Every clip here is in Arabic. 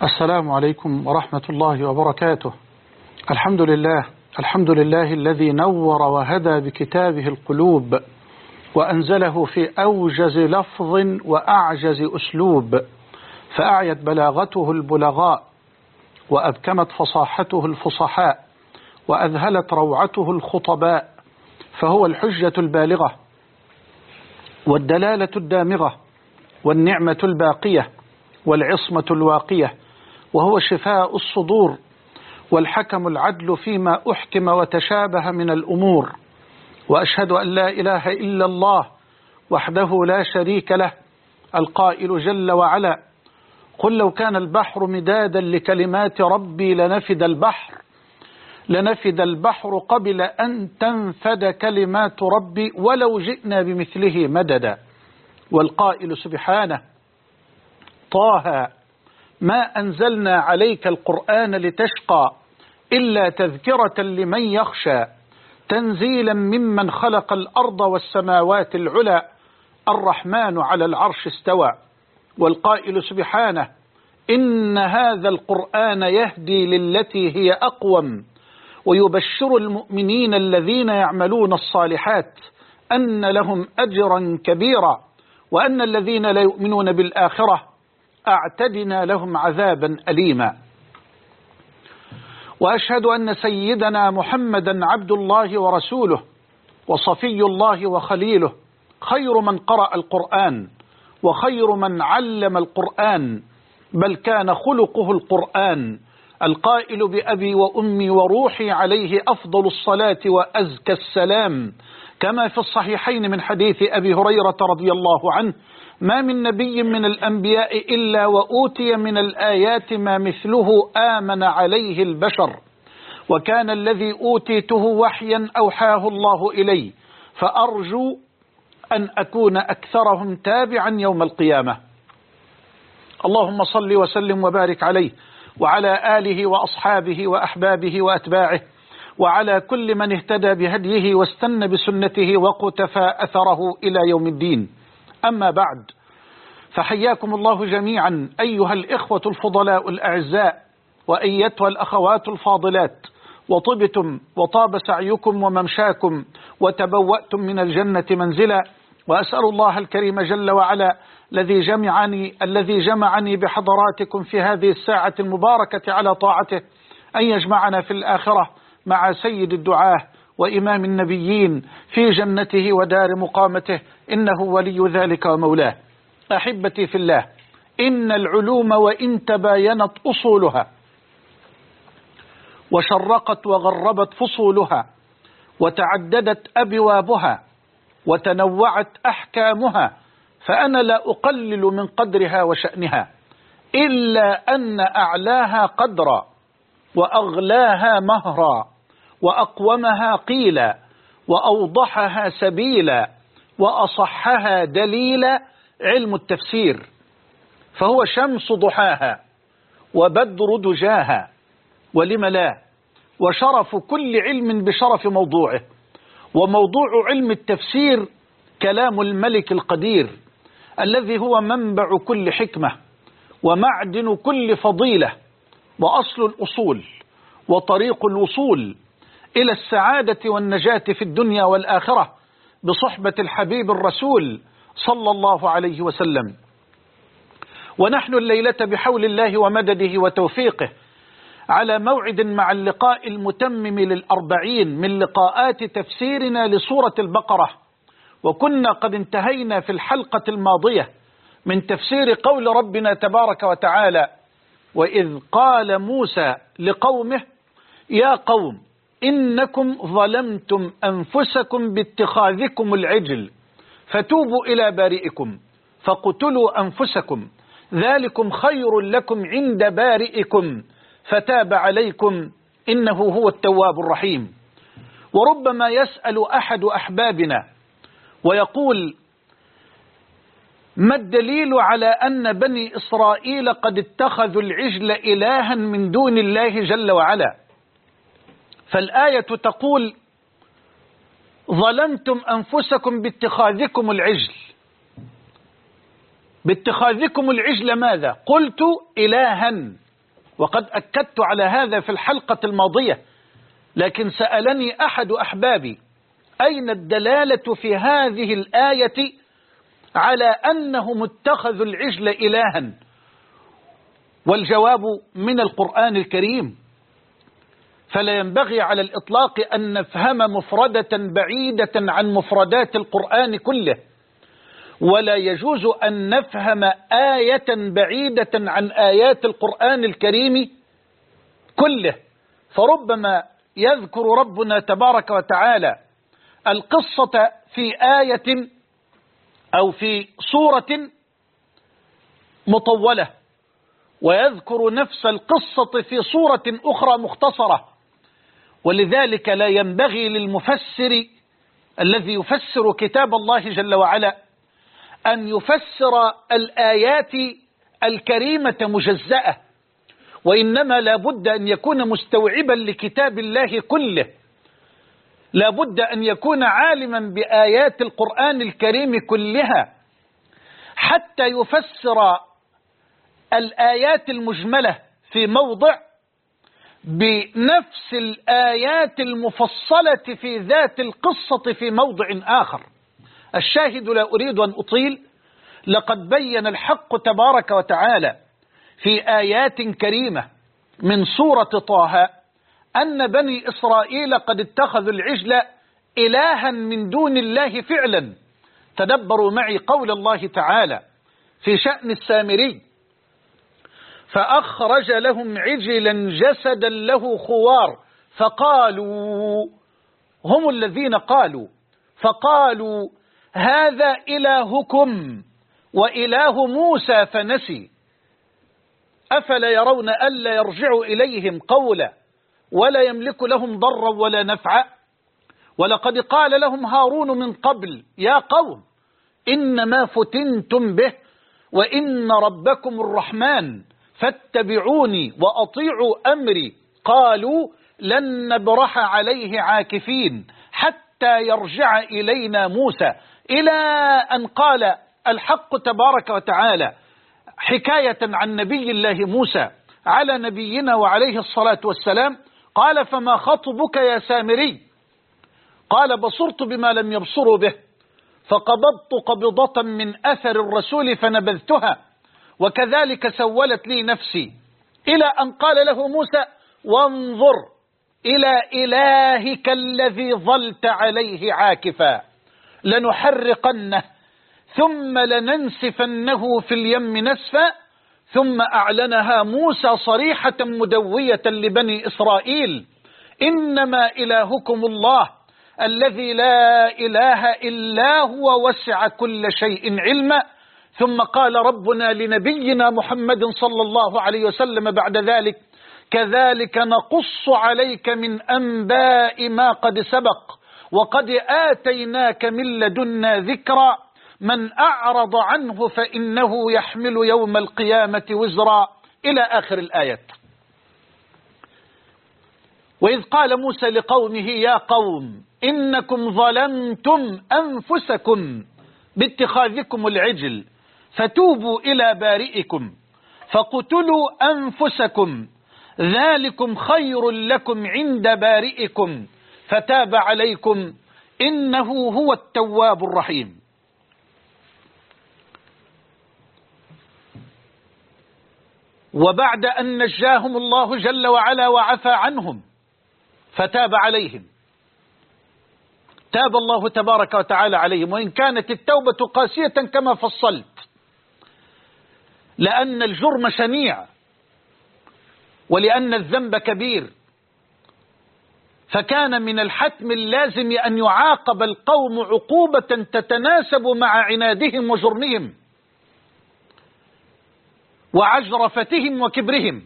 السلام عليكم ورحمة الله وبركاته. الحمد لله الذي نور وهدى بكتابه القلوب، وأنزله في أوجز لفظ وأعجز أسلوب، فأعيت بلاغته البلغاء، وأبكمت فصاحته الفصحاء، وأذهلت روعته الخطباء، فهو الحجة البالغة والدلالة الدامغة والنعمة الباقية والعصمة الواقية، وهو شفاء الصدور والحكم العدل فيما أحكم وتشابه من الأمور. وأشهد أن لا إله إلا الله وحده لا شريك له، القائل جل وعلا: قل لو كان البحر مدادا لكلمات ربي لنفد البحر قبل أن تنفد كلمات ربي ولو جئنا بمثله مددا. والقائل سبحانه: طه ما أنزلنا عليك القرآن لتشقى إلا تذكرة لمن يخشى تنزيلا ممن خلق الأرض والسماوات العلى الرحمن على العرش استوى. والقائل سبحانه: إن هذا القرآن يهدي للتي هي أقوم ويبشر المؤمنين الذين يعملون الصالحات أن لهم أجرا كبيرا وأن الذين لا يؤمنون بالآخرة أعتدنا لهم عذابا أليما. وأشهد أن سيدنا محمدا عبد الله ورسوله وصفي الله وخليله، خير من قرأ القرآن وخير من علم القرآن، بل كان خلقه القرآن، القائل: بأبي وأمي وروحي عليه أفضل الصلاة وأزكى السلام، كما في الصحيحين من حديث أبي هريرة رضي الله عنه: ما من نبي من الأنبياء إلا وأوتي من الآيات ما مثله آمن عليه البشر، وكان الذي أوتيته وحيا أوحاه الله إلي، فأرجو أن أكون أكثرهم تابعا يوم القيامة. اللهم صل وسلم وبارك عليه وعلى آله وأصحابه وأحبابه وأتباعه، وعلى كل من اهتدى بهديه واستنى بسنته وقتفى أثره إلى يوم الدين. أما بعد، فحياكم الله جميعا أيها الإخوة الفضلاء الأعزاء، وأيتها الأخوات الفاضلات، وطبتم وطاب سعيكم وممشاكم وتبوأتم من الجنة منزلا. وأسأل الله الكريم جل وعلا الذي جمعني بحضراتكم في هذه الساعة المباركة على طاعته أن يجمعنا في الآخرة مع سيد الدعاة وإمام النبيين في جنته ودار مقامته، إنه ولي ذلك ومولاه. أحبتي في الله، إن العلوم وإن تباينت أصولها وشرقت وغربت فصولها وتعددت أبوابها وتنوعت أحكامها، فأنا لا أقلل من قدرها وشأنها، إلا أن أعلاها قدرا وأغلاها مهرا وأقومها قيلا وأوضحها سبيلا وأصحها دليلا علم التفسير، فهو شمس ضحاها وبدر دجاها، ولم لا، وشرف كل علم بشرف موضوعه. وموضوع علم التفسير كلام الملك القدير، الذي هو منبع كل حكمة ومعدن كل فضيلة وأصل الأصول وطريق الوصول إلى السعادة والنجاة في الدنيا والآخرة بصحبة الحبيب الرسول صلى الله عليه وسلم. ونحن الليلة بحول الله ومدده وتوفيقه على موعد مع اللقاء المتمم لل40 من لقاءات تفسيرنا لسورة البقرة، وكنا قد انتهينا في الحلقة الماضية من تفسير قول ربنا تبارك وتعالى: وإذ قال موسى لقومه يا قوم إنكم ظلمتم أنفسكم باتخاذكم العجل فتوبوا إلى بارئكم فاقتلوا أنفسكم ذلكم خير لكم عند بارئكم فتاب عليكم إنه هو التواب الرحيم. وربما يسأل أحد أحبابنا ويقول: ما الدليل على أن بني إسرائيل قد اتخذوا العجل إلها من دون الله جل وعلا؟ فالآية تقول: ظلمتم أنفسكم باتخاذكم العجل. باتخاذكم العجل ماذا؟ قلت إلها، وقد أكدت على هذا في الحلقة الماضية، لكن سألني أحد أحبابي أين الدلالة في هذه الآية على أنهم اتخذوا العجل إلها؟ والجواب من القرآن الكريم. فلا ينبغي على الإطلاق أن نفهم مفردة بعيدة عن مفردات القرآن كله، ولا يجوز أن نفهم آية بعيدة عن آيات القرآن الكريم كله. فربما يذكر ربنا تبارك وتعالى القصة في آية أو في سورة مطولة، ويذكر نفس القصة في سورة أخرى مختصرة، ولذلك لا ينبغي للمفسر الذي يفسر كتاب الله جل وعلا أن يفسر الآيات الكريمة مجزأة، وإنما لا بد أن يكون مستوعبا لكتاب الله كله، لا بد أن يكون عالما بآيات القرآن الكريم كلها حتى يفسر الآيات المجملة في موضع بنفس الآيات المفصلة في ذات القصة في موضع آخر. الشاهد، لا أريد أن أطيل، لقد بين الحق تبارك وتعالى في آيات كريمة من سورة طه أن بني إسرائيل قد اتخذوا العجل إلها من دون الله فعلا. تدبروا معي قول الله تعالى في شأن السامري: فأخرج لهم عجلا جسدا له خوار فقالوا، هم الذين قالوا، فقالوا هذا إلهكم وإله موسى فنسي أفلا يرون ألا يرجع إليهم قولا ولا يملك لهم ضرا ولا نفعا. ولقد قال لهم هارون من قبل يا قوم إنما فتنتم به وإن ربكم الرحمن فاتبعوني وأطيعوا أمري. قالوا لن نبرح عليه عاكفين حتى يرجع إلينا موسى، إلى أن قال الحق تبارك وتعالى حكاية عن نبي الله موسى على نبينا وعليه الصلاة والسلام، قال فما خطبك يا سامري؟ قال بصرت بما لم يبصروا به فقبضت قبضة من أثر الرسول فنبذتها وكذلك سولت لي نفسي، إلى أن قال له موسى وانظر إلى إلهك الذي ظلت عليه عاكفا لنحرقنه ثم لننسفنه في اليم نسفا. ثم أعلنها موسى صريحة مدوية لبني إسرائيل: إنما إلهكم الله الذي لا إله إلا هو وسع كل شيء علما. ثم قال ربنا لنبينا محمد صلى الله عليه وسلم بعد ذلك: كذلك نقص عليك من أنباء ما قد سبق وقد آتيناك من لدنا ذكرا من أعرض عنه فإنه يحمل يوم القيامة وزرا، إلى آخر الآيات. وإذ قال موسى لقومه يا قوم إنكم ظلمتم أنفسكم باتخاذكم العجل فتوبوا إلى بارئكم فاقتلوا أنفسكم ذلكم خير لكم عند بارئكم فتاب عليكم إنه هو التواب الرحيم. وبعد أن نجاهم الله جل وعلا وعفى عنهم فتاب عليهم، تاب الله تبارك وتعالى عليهم، وإن كانت التوبة قاسية كما فصلت، لأن الجرم شنيع ولأن الذنب كبير، فكان من الحتم اللازم أن يعاقب القوم عقوبة تتناسب مع عنادهم وجرمهم وعجرفتهم وكبرهم.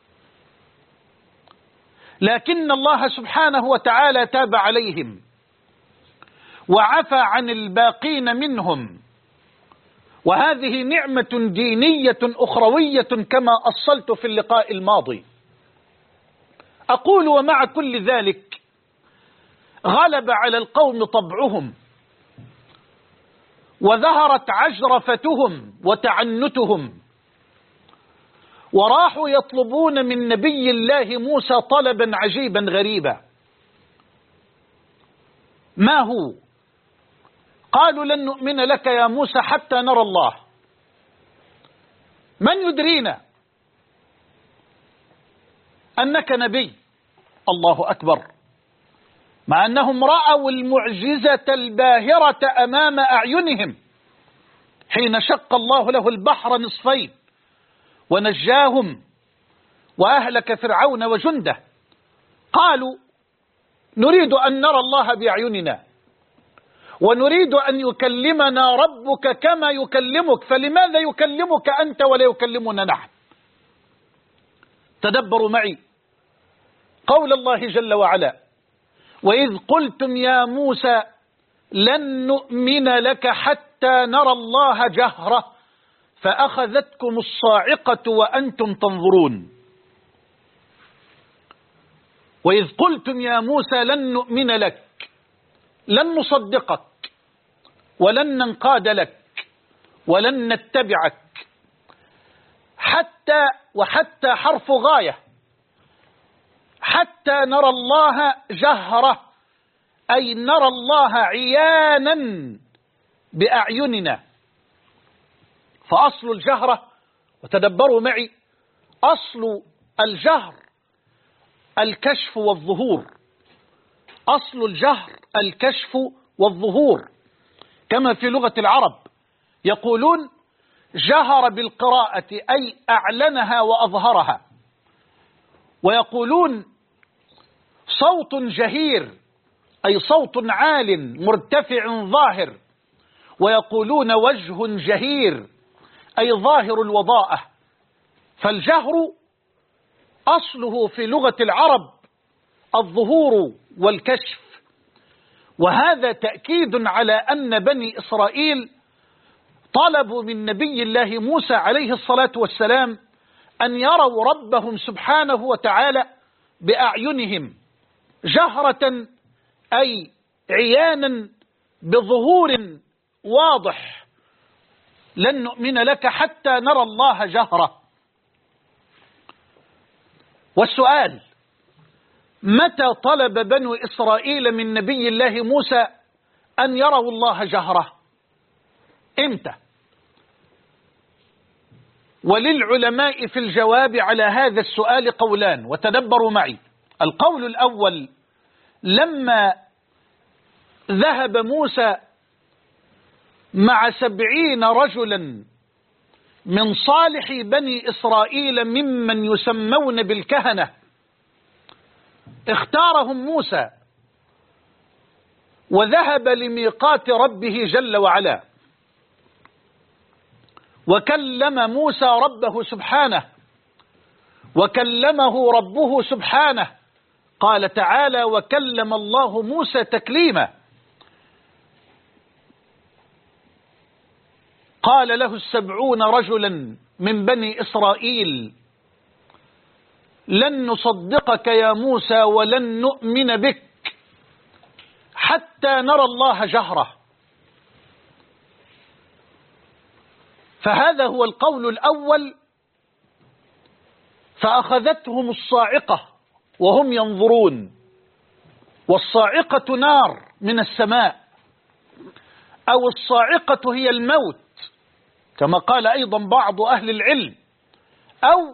لكن الله سبحانه وتعالى تاب عليهم وعفى عن الباقين منهم، وهذه نعمة دينية أخروية كما أصلت في اللقاء الماضي. أقول ومع كل ذلك غلب على القوم طبعهم وظهرت عجرفتهم وتعنتهم، وراحوا يطلبون من نبي الله موسى طلبا عجيبا غريبا. ما هو؟ قالوا لن نؤمن لك يا موسى حتى نرى الله. من يدرينا أنك نبي؟ الله أكبر. مع أنهم رأوا المعجزة الباهرة أمام أعينهم حين شق الله له البحر نصفين ونجاهم وأهلك فرعون وجنده. قالوا نريد أن نرى الله بأعيننا ونريد أن يكلمنا ربك كما يكلمك، فلماذا يكلمك أنت ولا يكلمنا نحن؟ تدبروا معي قول الله جل وعلا: وإذ قلتم يا موسى لن نؤمن لك حتى نرى الله جهرة فأخذتكم الصاعقة وأنتم تنظرون. وإذ قلتم يا موسى لن نؤمن لك، لن نصدقك ولن ننقاد لك ولن نتبعك حتى حرف غاية، حتى نرى الله جهرة، أي نرى الله عيانا بأعيننا. فأصل الجهرة، وتدبروا معي، أصل الجهر الكشف والظهور. أصل الجهر الكشف والظهور، كما في لغة العرب يقولون جهر بالقراءة أي أعلنها وأظهرها، ويقولون صوت جهير أي صوت عال مرتفع ظاهر، ويقولون وجه جهير أي ظاهر الوضاءة. فالجهر أصله في لغة العرب الظهور والكشف، وهذا تأكيد على أن بني إسرائيل طلبوا من نبي الله موسى عليه الصلاة والسلام أن يروا ربهم سبحانه وتعالى بأعينهم جهرة، أي عيانا بظهور واضح. لن نؤمن لك حتى نرى الله جهرة. والسؤال: متى طلب بنو إسرائيل من نبي الله موسى أن يروا الله جهرة؟ إمتى؟ وللعلماء في الجواب على هذا السؤال قولان، وتدبروا معي. القول الأول: لما ذهب موسى مع 70 رجلا من صالح بني إسرائيل ممن يسمون بالكهنة، اختارهم موسى وذهب لميقات ربه جل وعلا، وكلم موسى ربه سبحانه، وكلمه ربه سبحانه. قال تعالى: وكلم الله موسى تكليما. قال له 70 رجلا من بني إسرائيل: لن نصدقك يا موسى ولن نؤمن بك حتى نرى الله جهرة. فهذا هو القول الأول. فأخذتهم الصاعقة وهم ينظرون، والصاعقة نار من السماء، أو الصاعقة هي الموت كما قال أيضا بعض أهل العلم، أو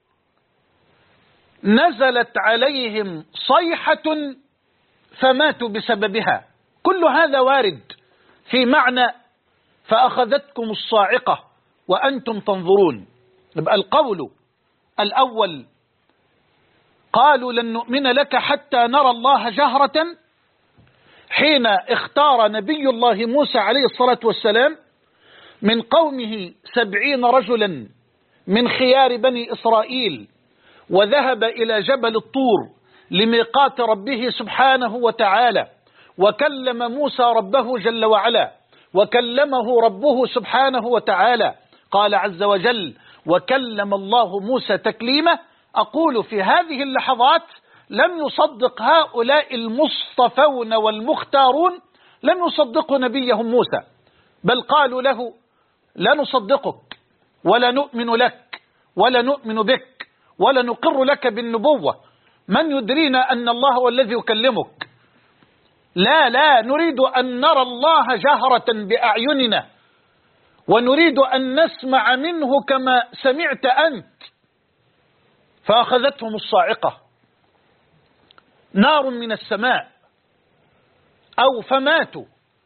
نزلت عليهم صيحة فماتوا بسببها. كل هذا وارد في معنى فأخذتكم الصاعقة وأنتم تنظرون. يبقى القول الأول قالوا لن نؤمن لك حتى نرى الله جهرة حين اختار نبي الله موسى عليه الصلاة والسلام من قومه 70 رجلا من خيار بني إسرائيل، وذهب إلى جبل الطور لميقات ربه سبحانه وتعالى، وكلم موسى ربه جل وعلا، وكلمه ربه سبحانه وتعالى. قال عز وجل: وكلم الله موسى تكليما. أقول في هذه اللحظات لم يصدق هؤلاء المصطفون والمختارون، لم يصدقوا نبيهم موسى، بل قالوا له: لا نصدقك ولا نؤمن لك ولا نؤمن بك ولا نقر لك بالنبوة، من يدرينا أن الله هو الذي يكلمك؟ لا نريد أن نرى الله جهرة بأعيننا، ونريد أن نسمع منه كما سمعت أنت. فأخذتهم الصاعقة، نار من السماء، أو فماتوا.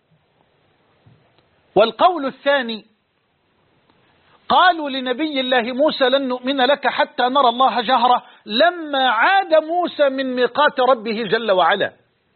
والقول الثاني، قالوا لنبي الله موسى لن نؤمن لك حتى نرى الله جهرة، لما عاد موسى من ميقات ربه جل وعلا،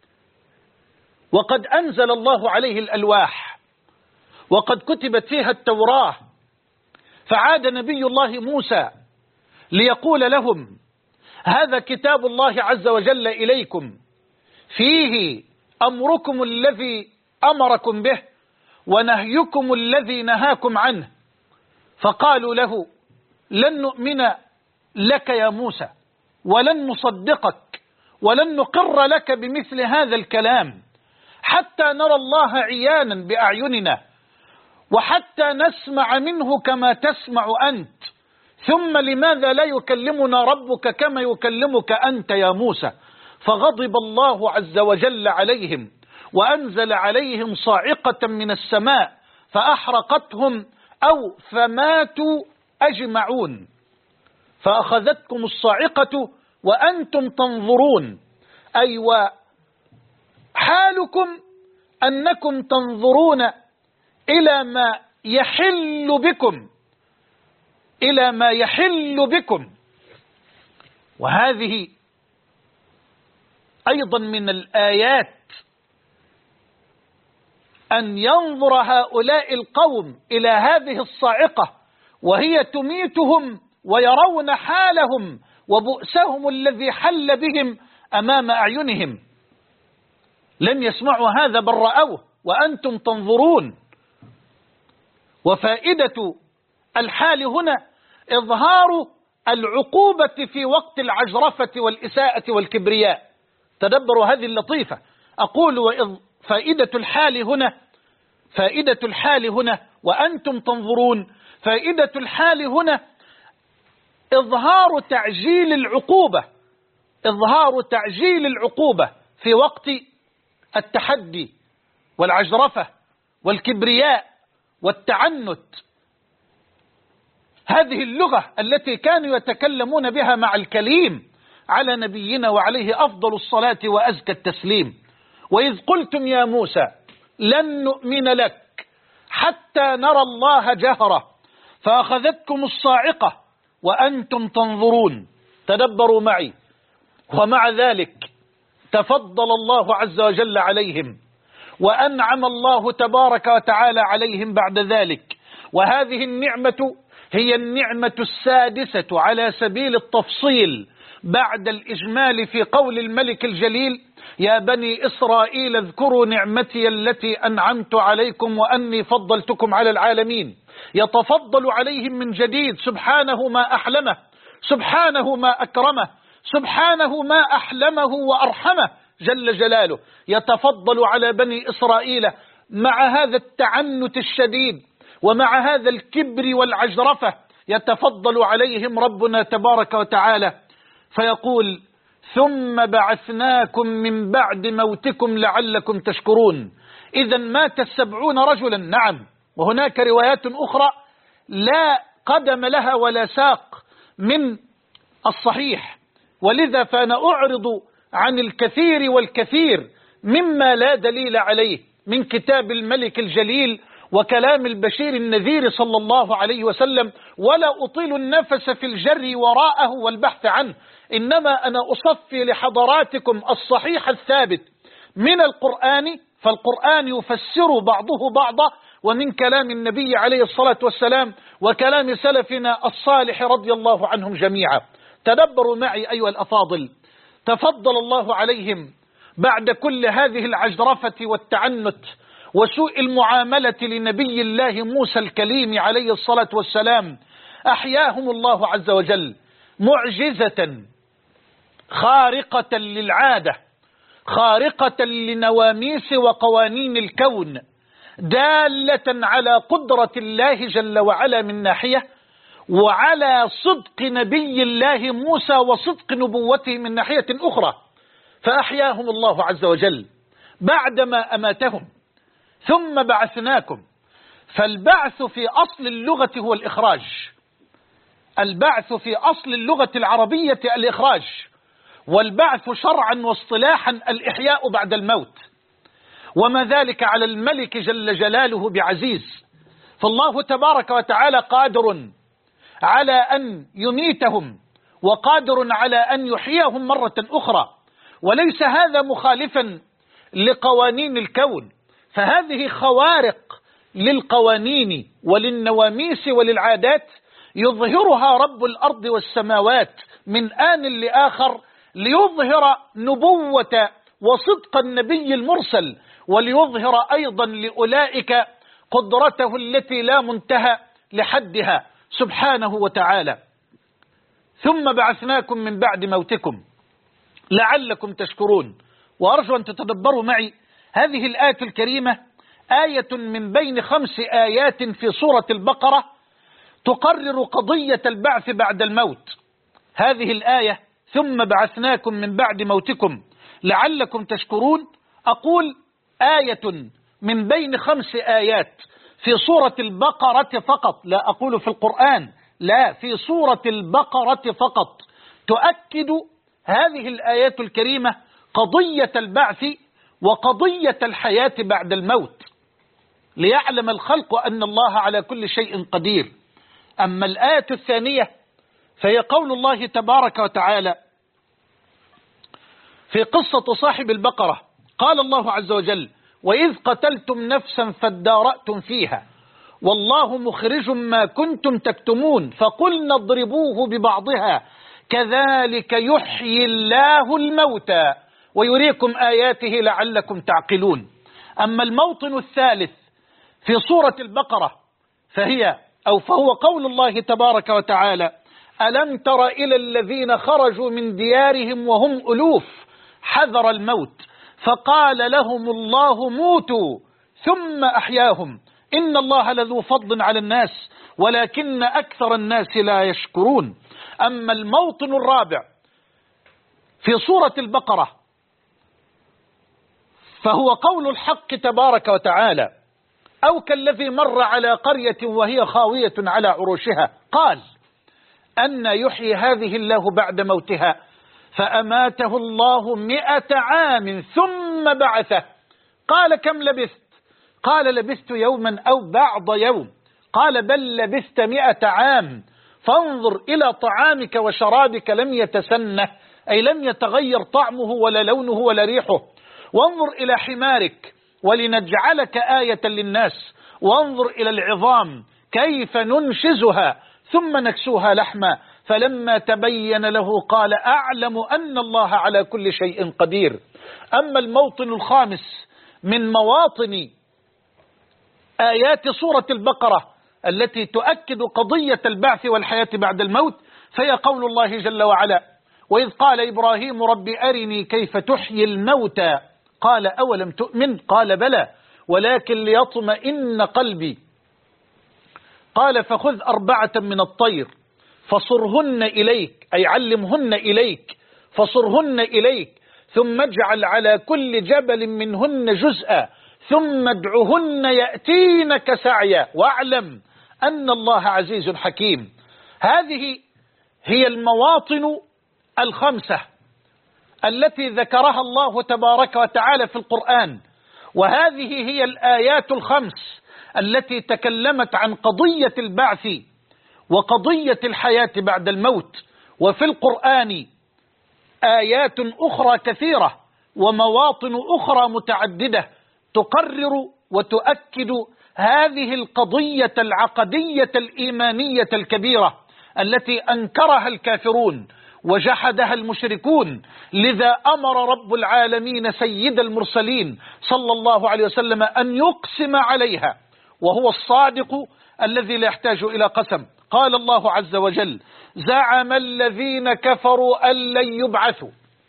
وقد أنزل الله عليه الألواح، وقد كتبت فيها التوراة. فعاد نبي الله موسى ليقول لهم هذا كتاب الله عز وجل إليكم، فيه أمركم الذي أمركم به ونهيكم الذي نهاكم عنه. فقالوا له لن نؤمن لك يا موسى، ولن نصدقك، ولن نقر لك بمثل هذا الكلام حتى نرى الله عيانا بأعيننا، وحتى نسمع منه كما تسمع أنت. ثم لماذا لا يكلمنا ربك كما يكلمك أنت يا موسى؟ فغضب الله عز وجل عليهم، وأنزل عليهم صاعقة من السماء فأحرقتهم أو فماتوا أجمعون. فأخذتكم الصاعقة وأنتم تنظرون، أي وحالكم أنكم تنظرون إلى ما يحل بكم، إلى ما يحل بكم. وهذه أيضا من الآيات، أن ينظر هؤلاء القوم إلى هذه الصاعقة وهي تميتهم، ويرون حالهم وبؤسهم الذي حل بهم أمام أعينهم. لم يسمعوا هذا بل رأوه وأنتم تنظرون. وفائدة الحال هنا إظهار العقوبة في وقت العجرفة والإساءة والكبرياء. تدبروا هذه اللطيفة. أقول فائدة الحال هنا وأنتم تنظرون، فائدة الحال هنا إظهار تعجيل العقوبة في وقت التحدي والعجرفة والكبرياء والتعنت. هذه اللغة التي كانوا يتكلمون بها مع الكليم على نبينا وعليه أفضل الصلاة وأزكى التسليم. وإذ قلتم يا موسى لن نؤمن لك حتى نرى الله جهرة فأخذتكم الصاعقة وأنتم تنظرون. تدبروا معي. ومع ذلك تفضل الله عز وجل عليهم، وأنعم الله تبارك وتعالى عليهم بعد ذلك. وهذه النعمة هي النعمة السادسة على سبيل التفصيل بعد الإجمال في قول الملك الجليل: يا بني إسرائيل اذكروا نعمتي التي أنعمت عليكم وأني فضلتكم على العالمين. يتفضل عليهم من جديد، سبحانه ما أحلمه، سبحانه ما أكرمه، سبحانه ما أحلمه وأرحمه جل جلاله. يتفضل على بني إسرائيل مع هذا التعنت الشديد ومع هذا الكبر والعجرفة، يتفضل عليهم ربنا تبارك وتعالى فيقول: ثم بعثناكم من بعد موتكم لعلكم تشكرون. إذا مات 70 رجلا، نعم، وهناك روايات أخرى لا قدم لها ولا ساق من الصحيح، ولذا فأنا أعرض عن الكثير والكثير مما لا دليل عليه من كتاب الملك الجليل وكلام البشير النذير صلى الله عليه وسلم، ولا أطيل النفس في الجري وراءه والبحث عنه، إنما أنا أصفي لحضراتكم الصحيح الثابت من القرآن، فالقرآن يفسر بعضه بعضا، ومن كلام النبي عليه الصلاة والسلام وكلام سلفنا الصالح رضي الله عنهم جميعا. تدبروا معي أيها الأفاضل. تفضل الله عليهم بعد كل هذه العجرفة والتعنت وسوء المعاملة لنبي الله موسى الكليم عليه الصلاة والسلام، أحياهم الله عز وجل معجزة خارقة للعادة، خارقة لنواميس وقوانين الكون، دالة على قدرة الله جل وعلا من ناحية، وعلى صدق نبي الله موسى وصدق نبوته من ناحية أخرى، فأحياهم الله عز وجل بعدما أماتهم. ثم بعثناكم. فالبعث في أصل اللغة هو الإخراج. البعث في أصل اللغة العربية الإخراج، والبعث شرعا واصطلاحا الإحياء بعد الموت. وما ذلك على الملك جل جلاله بعزيز. فالله تبارك وتعالى قادر على أن يميتهم وقادر على أن يحييهم مرة أخرى، وليس هذا مخالفا لقوانين الكون، فهذه خوارق للقوانين وللنواميس وللعادات يظهرها رب الأرض والسماوات من آن لآخر ليظهر نبوة وصدق النبي المرسل، وليظهر أيضا لأولئك قدرته التي لا منتهى لحدها سبحانه وتعالى. ثم بعثناكم من بعد موتكم لعلكم تشكرون. وأرجو أن تتدبروا معي هذه الآية الكريمة، آية من بين 5 آيات في سورة البقرة تقرر قضية البعث بعد الموت. هذه الآية ثم بعثناكم من بعد موتكم لعلكم تشكرون، أقول آية من بين 5 آيات في سورة البقرة فقط، لا أقول في القرآن، لا، في سورة البقرة فقط، تؤكد هذه الآيات الكريمة قضية البعث وقضية الحياة بعد الموت، ليعلم الخلق أن الله على كل شيء قدير. أما الآية الثانية فهي قول الله تبارك وتعالى في قصة صاحب البقرة. قال الله عز وجل: وإذ قتلتم نفسا فادارأتم فيها والله مخرج ما كنتم تكتمون فقلنا اضربوه ببعضها كذلك يحيي الله الموتى ويريكم آياته لعلكم تعقلون. أما الموطن الثالث في سورة البقرة فهو قول الله تبارك وتعالى: ألم تر إلى الذين خرجوا من ديارهم وهم ألوف حذر الموت فقال لهم الله موتوا ثم أحياهم إن الله لذو فضل على الناس ولكن أكثر الناس لا يشكرون. أما الموطن الرابع في سورة البقرة فهو قول الحق تبارك وتعالى: أو كالذي مر على قرية وهي خاوية على عروشها قال أن يحيي هذه الله بعد موتها فأماته الله 100 عام ثم بعثه قال كم لبثت؟ قال لبثت يوما أو بعض يوم. قال بل لبثت 100 عام فانظر إلى طعامك وشرابك لم يتسنه، أي لم يتغير طعمه ولا لونه ولا ريحه، وانظر إلى حمارك ولنجعلك آية للناس، وانظر إلى العظام كيف ننشزها ثم نكسوها لحما فلما تبين له قال أعلم أن الله على كل شيء قدير. أما الموطن الخامس من مواطن آيات سورة البقرة التي تؤكد قضية البعث والحياة بعد الموت فهي قول الله جل وعلا: وإذ قال إبراهيم رب أرني كيف تحيي الموتى قال أولم تؤمن قال بلى ولكن ليطمئن قلبي قال فخذ 4 من الطير فصرهن إليك، أي علمهن إليك، فصرهن إليك ثم اجعل على كل جبل منهن جزءا ثم ادعهن يأتينك سعيا واعلم أن الله عزيز حكيم. هذه هي المواطن 5 التي ذكرها الله تبارك وتعالى في القرآن، وهذه هي الآيات 5 التي تكلمت عن قضية البعث وقضية الحياة بعد الموت. وفي القرآن آيات أخرى كثيرة ومواطن أخرى متعددة تقرر وتؤكد هذه القضية العقدية الإيمانية الكبيرة التي أنكرها الكافرون وجحدها المشركون. لذا أمر رب العالمين سيد المرسلين صلى الله عليه وسلم أن يقسم عليها، وهو الصادق الذي لا يحتاج إلى قسم. قال الله عز وجل: زعم الذين كفروا أن لن يبعثوا.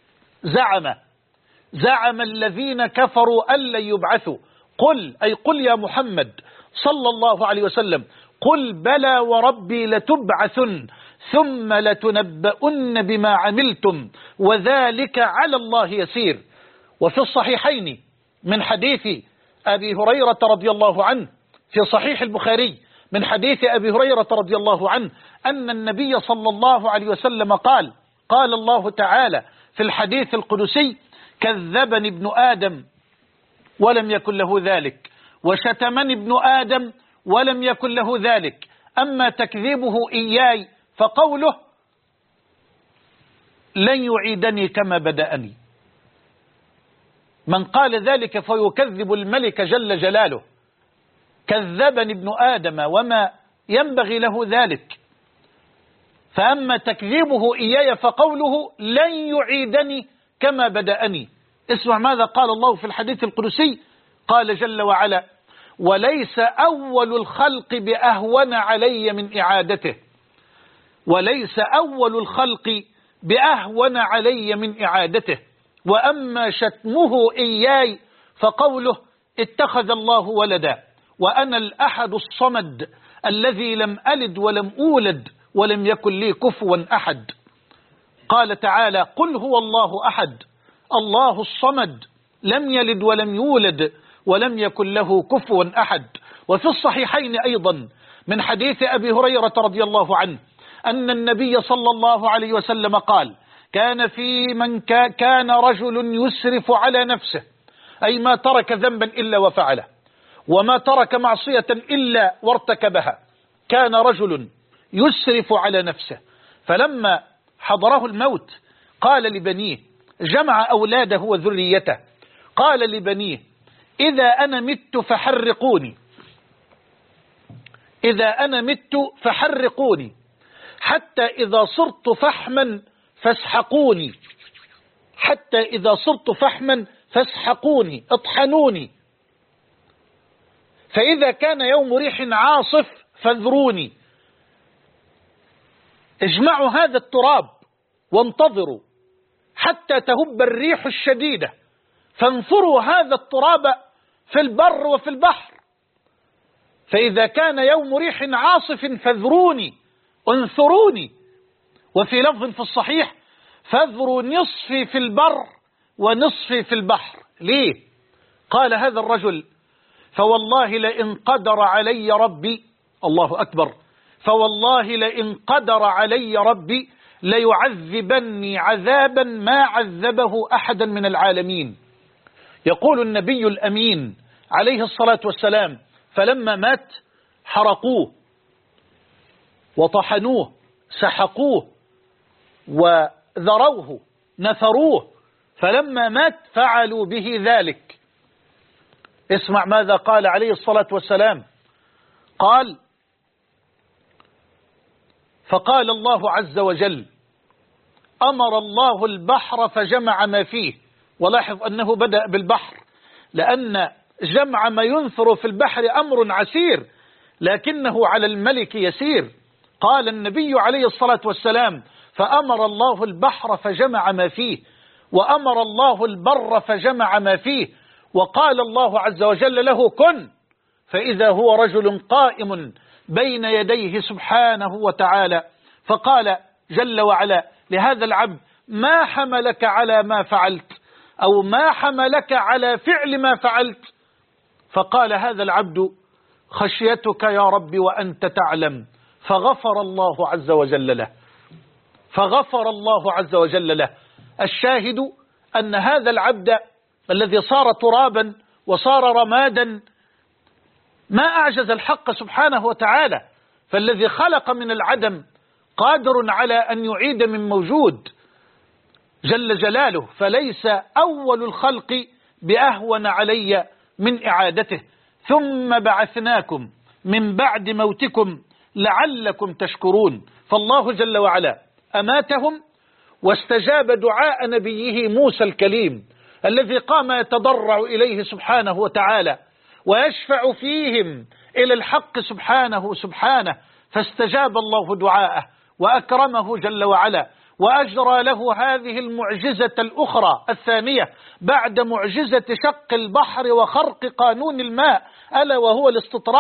زعم الذين كفروا أن لن يبعثوا. قل، أي قل يا محمد صلى الله عليه وسلم، قل بلى وربي لتبعثن ثم لتنبؤن بما عملتم وذلك على الله يسير. وفي الصحيحين من حديث أبي هريرة رضي الله عنه، في صحيح البخاري من حديث أبي هريرة رضي الله عنه أن النبي صلى الله عليه وسلم قال الله تعالى في الحديث القدسي: كذبني ابن آدم ولم يكن له ذلك، وشتمني ابن آدم ولم يكن له ذلك، أما تكذيبه إياي فقوله: لن يعيدني كما بدأني. من قال ذلك فيكذب الملك جل جلاله. كذبني ابن آدم وما ينبغي له ذلك، فأما تكذيبه إياي فقوله: لن يعيدني كما بدأني. اسمع ماذا قال الله في الحديث القدسي، قال جل وعلا: وليس أول الخلق بأهون علي من إعادته، وليس أول الخلق بأهون علي من إعادته، وأما شتمه إياي فقوله: اتخذ الله ولدا وأنا الأحد الصمد الذي لم ألد ولم أولد ولم يكن لي كفوا أحد. قال تعالى: قل هو الله أحد الله الصمد لم يلد ولم يولد ولم يكن له كفوا أحد. وفي الصحيحين أيضا من حديث أبي هريرة رضي الله عنه أن النبي صلى الله عليه وسلم قال: كان في من كان رجل يسرف على نفسه، أي ما ترك ذنبا إلا وفعله، وما ترك معصية إلا وارتكبها. كان رجل يسرف على نفسه، فلما حضره الموت قال لبنيه، جمع أولاده وذريته، قال لبنيه: إذا أنا مت فحرقوني، إذا أنا مت فحرقوني، حتى إذا صرت فحما فاسحقوني، حتى إذا صرت فحما فاسحقوني، اطحنوني، فإذا كان يوم ريح عاصف فاذروني. اجمعوا هذا التراب وانتظروا حتى تهب الريح الشديدة، فانثروا هذا التراب في البر وفي البحر، فإذا كان يوم ريح عاصف فاذروني، انثروني. وفي لفظ في الصحيح: فاذروا نصفي في البر ونصفي في البحر. ليه؟ قال هذا الرجل: فوالله لئن قدر علي ربي، الله أكبر، فوالله لئن قدر علي ربي ليعذبني عذابا ما عذبه أحدا من العالمين. يقول النبي الأمين عليه الصلاة والسلام: فلما مات حرقوه وطحنوه سحقوه وذروه نثروه، فلما مات فعلوا به ذلك. اسمع ماذا قال عليه الصلاة والسلام، قال: فقال الله عز وجل: أمر الله البحر فجمع ما فيه. ولاحظ أنه بدأ بالبحر، لأن جمع ما ينثر في البحر أمر عسير، لكنه على الملك يسير. قال النبي عليه الصلاة والسلام: فأمر الله البحر فجمع ما فيه، وأمر الله البر فجمع ما فيه، وقال الله عز وجل له: كن، فإذا هو رجل قائم بين يديه سبحانه وتعالى، فقال جل وعلا لهذا العبد: ما حملك على ما فعلت، أو ما حملك على فعل ما فعلت؟ فقال هذا العبد: خشيتك يا رب وأنت تعلم. فغفر الله عز وجل له، فغفر الله عز وجل له. الشاهد أن هذا العبد الذي صار ترابا وصار رمادا ما أعجز الحق سبحانه وتعالى، فالذي خلق من العدم قادر على أن يعيد من موجود جل جلاله، فليس أول الخلق بأهون علي من إعادته. ثم بعثناكم من بعد موتكم لعلكم تشكرون. فالله جل وعلا أماتهم واستجاب دعاء نبيه موسى الكليم الذي قام يتضرع إليه سبحانه وتعالى ويشفع فيهم إلى الحق سبحانه، فاستجاب الله دعاءه وأكرمه جل وعلا، وأجرى له هذه المعجزة الأخرى الثانية بعد معجزة شق البحر وخرق قانون الماء، ألا وهو الاستطراق،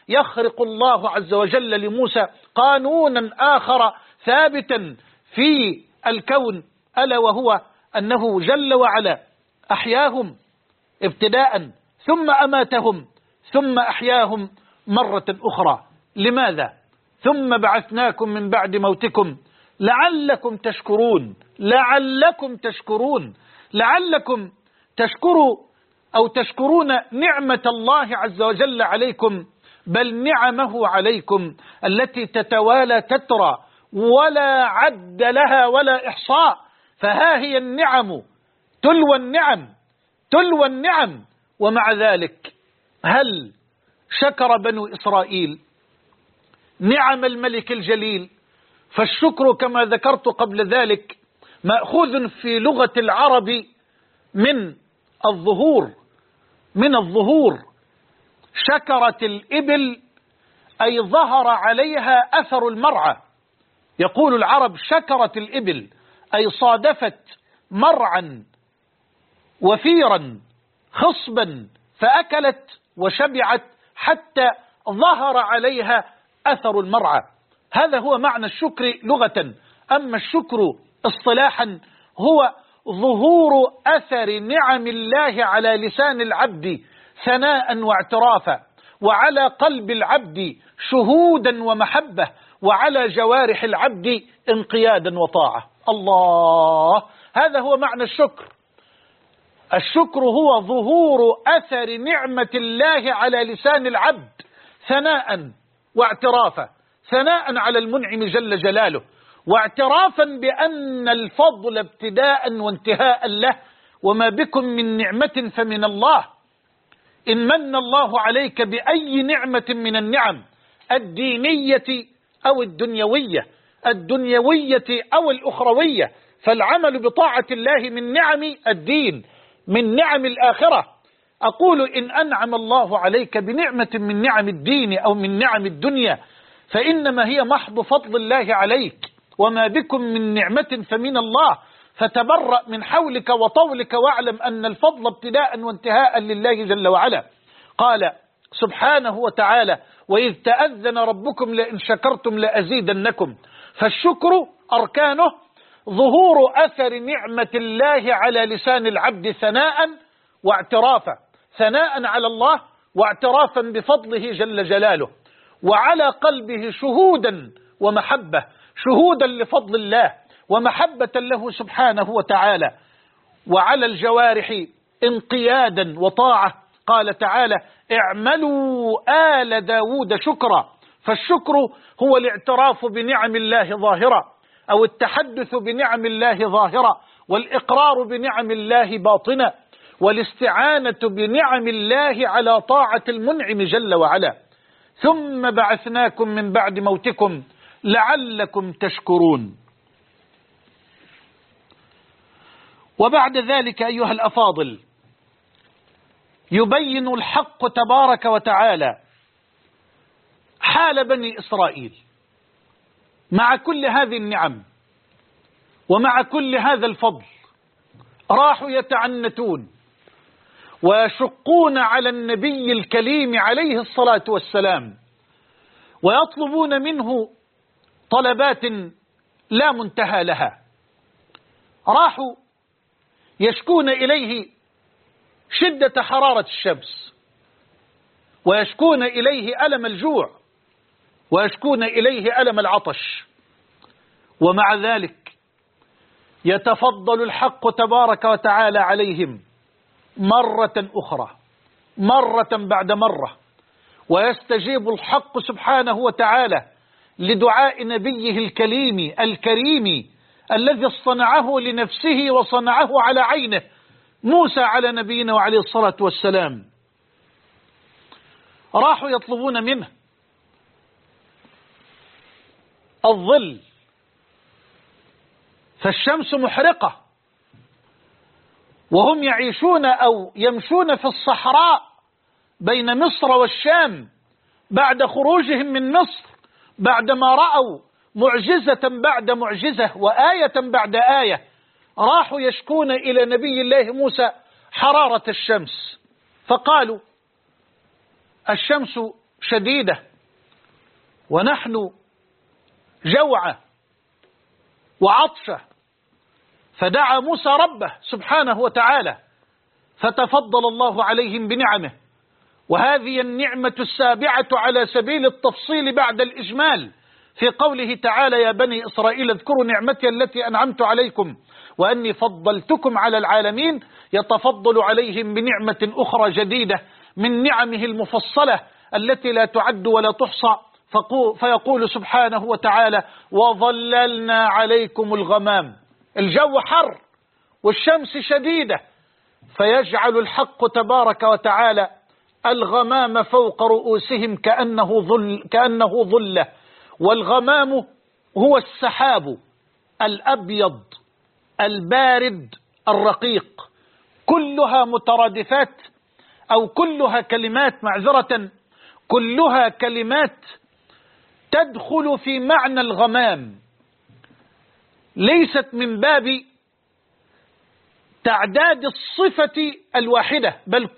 يخرق الله عز وجل لموسى قانونا آخر ثابتا في الكون، ألا وهو أنه جل وعلا أحياهم ابتداء ثم أماتهم ثم أحياهم مرة أخرى. لماذا؟ ثم بعثناكم من بعد موتكم لعلكم تشكرون. لعلكم تشكرون، لعلكم تشكروا أو تشكرون نعمة الله عز وجل عليكم، بل نعمه عليكم التي تتوالى تترى ولا عد لها ولا إحصاء. فها هي النعم تلو النعم تلو النعم. ومع ذلك هل شكر بنو إسرائيل نعم الملك الجليل؟ فالشكر كما ذكرت قبل ذلك مأخوذ في لغة العرب من الظهور، من الظهور. شكرت الإبل أي ظهر عليها أثر المرعى. يقول العرب شكرت الإبل أي صادفت مرعا وفيرا خصبا فأكلت وشبعت حتى ظهر عليها أثر المرعى. هذا هو معنى الشكر لغة. أما الشكر اصطلاحا هو ظهور أثر نعم الله على لسان العبد ثناء واعترافا، وعلى قلب العبد شهودا ومحبة، وعلى جوارح العبد انقيادا وطاعة. الله، هذا هو معنى الشكر. الشكر هو ظهور أثر نعمة الله على لسان العبد ثناء واعترافا، ثناء على المنعم جل جلاله، واعترافا بأن الفضل ابتداء وانتهاء له، وما بكم من نعمة فمن الله. إن من الله عليك بأي نعمة من النعم الدينية أو الدنيوية، الدنيوية أو الأخروية، فالعمل بطاعة الله من نعم الدين، من نعم الآخرة. أقول إن أنعم الله عليك بنعمة من نعم الدين أو من نعم الدنيا فإنما هي محض فضل الله عليك، وما بكم من نعمة فمن الله، فتبرأ من حولك وطولك واعلم أن الفضل ابتداء وانتهاء لله جل وعلا. قال سبحانه وتعالى وإذ تأذن ربكم لئن شكرتم لأزيدنكم. فالشكر أركانه ظهور أثر نعمة الله على لسان العبد ثناء واعترافا، ثناء على الله واعترافا بفضله جل جلاله، وعلى قلبه شهودا ومحبة، شهودا لفضل الله ومحبة له سبحانه وتعالى، وعلى الجوارح انقيادا وطاعة. قال تعالى اعملوا آل داود شكرا. فالشكر هو الاعتراف بنعم الله ظاهرة، أو التحدث بنعم الله ظاهرة، والإقرار بنعم الله باطنة، والاستعانة بنعم الله على طاعة المنعم جل وعلا. ثم بعثناكم من بعد موتكم لعلكم تشكرون. وبعد ذلك أيها الأفاضل يبين الحق تبارك وتعالى حال بني إسرائيل مع كل هذه النعم ومع كل هذا الفضل. راحوا يتعنتون ويشقون على النبي الكليم عليه الصلاة والسلام، ويطلبون منه طلبات لا منتهى لها. راحوا يشكون إليه شدة حرارة الشمس، ويشكون إليه ألم الجوع، ويشكون إليه ألم العطش، ومع ذلك يتفضل الحق تبارك وتعالى عليهم مرة أخرى، مرة بعد مرة، ويستجيب الحق سبحانه وتعالى لدعاء نبيه الكريم الذي صنعه لنفسه وصنعه على عينه، موسى على نبينا وعليه الصلاة والسلام. راحوا يطلبون منه الظل، فالشمس محرقة، وهم يعيشون أو يمشون في الصحراء بين مصر والشام بعد خروجهم من مصر، بعدما رأوا معجزة بعد معجزة وآية بعد آية. راحوا يشكون إلى نبي الله موسى حرارة الشمس، فقالوا الشمس شديدة ونحن جوعى وعطشة، فدعا موسى ربه سبحانه وتعالى فتفضل الله عليهم بنعمه. وهذه النعمة السابعة على سبيل التفصيل بعد الإجمال في قوله تعالى: يا بني إسرائيل اذكروا نعمتي التي أنعمت عليكم وأني فضلتكم على العالمين. يتفضل عليهم بنعمة أخرى جديدة من نعمه المفصلة التي لا تعد ولا تحصى، فيقول سبحانه وتعالى: وظللنا عليكم الغمام. الجو حر والشمس شديدة، فيجعل الحق تبارك وتعالى الغمام فوق رؤوسهم كأنه ظلة. والغمام هو السحاب الأبيض البارد الرقيق، كلها مترادفات أو كلها كلمات، معذرة، كلها كلمات تدخل في معنى الغمام، ليست من باب تعداد الصفة الواحدة، بل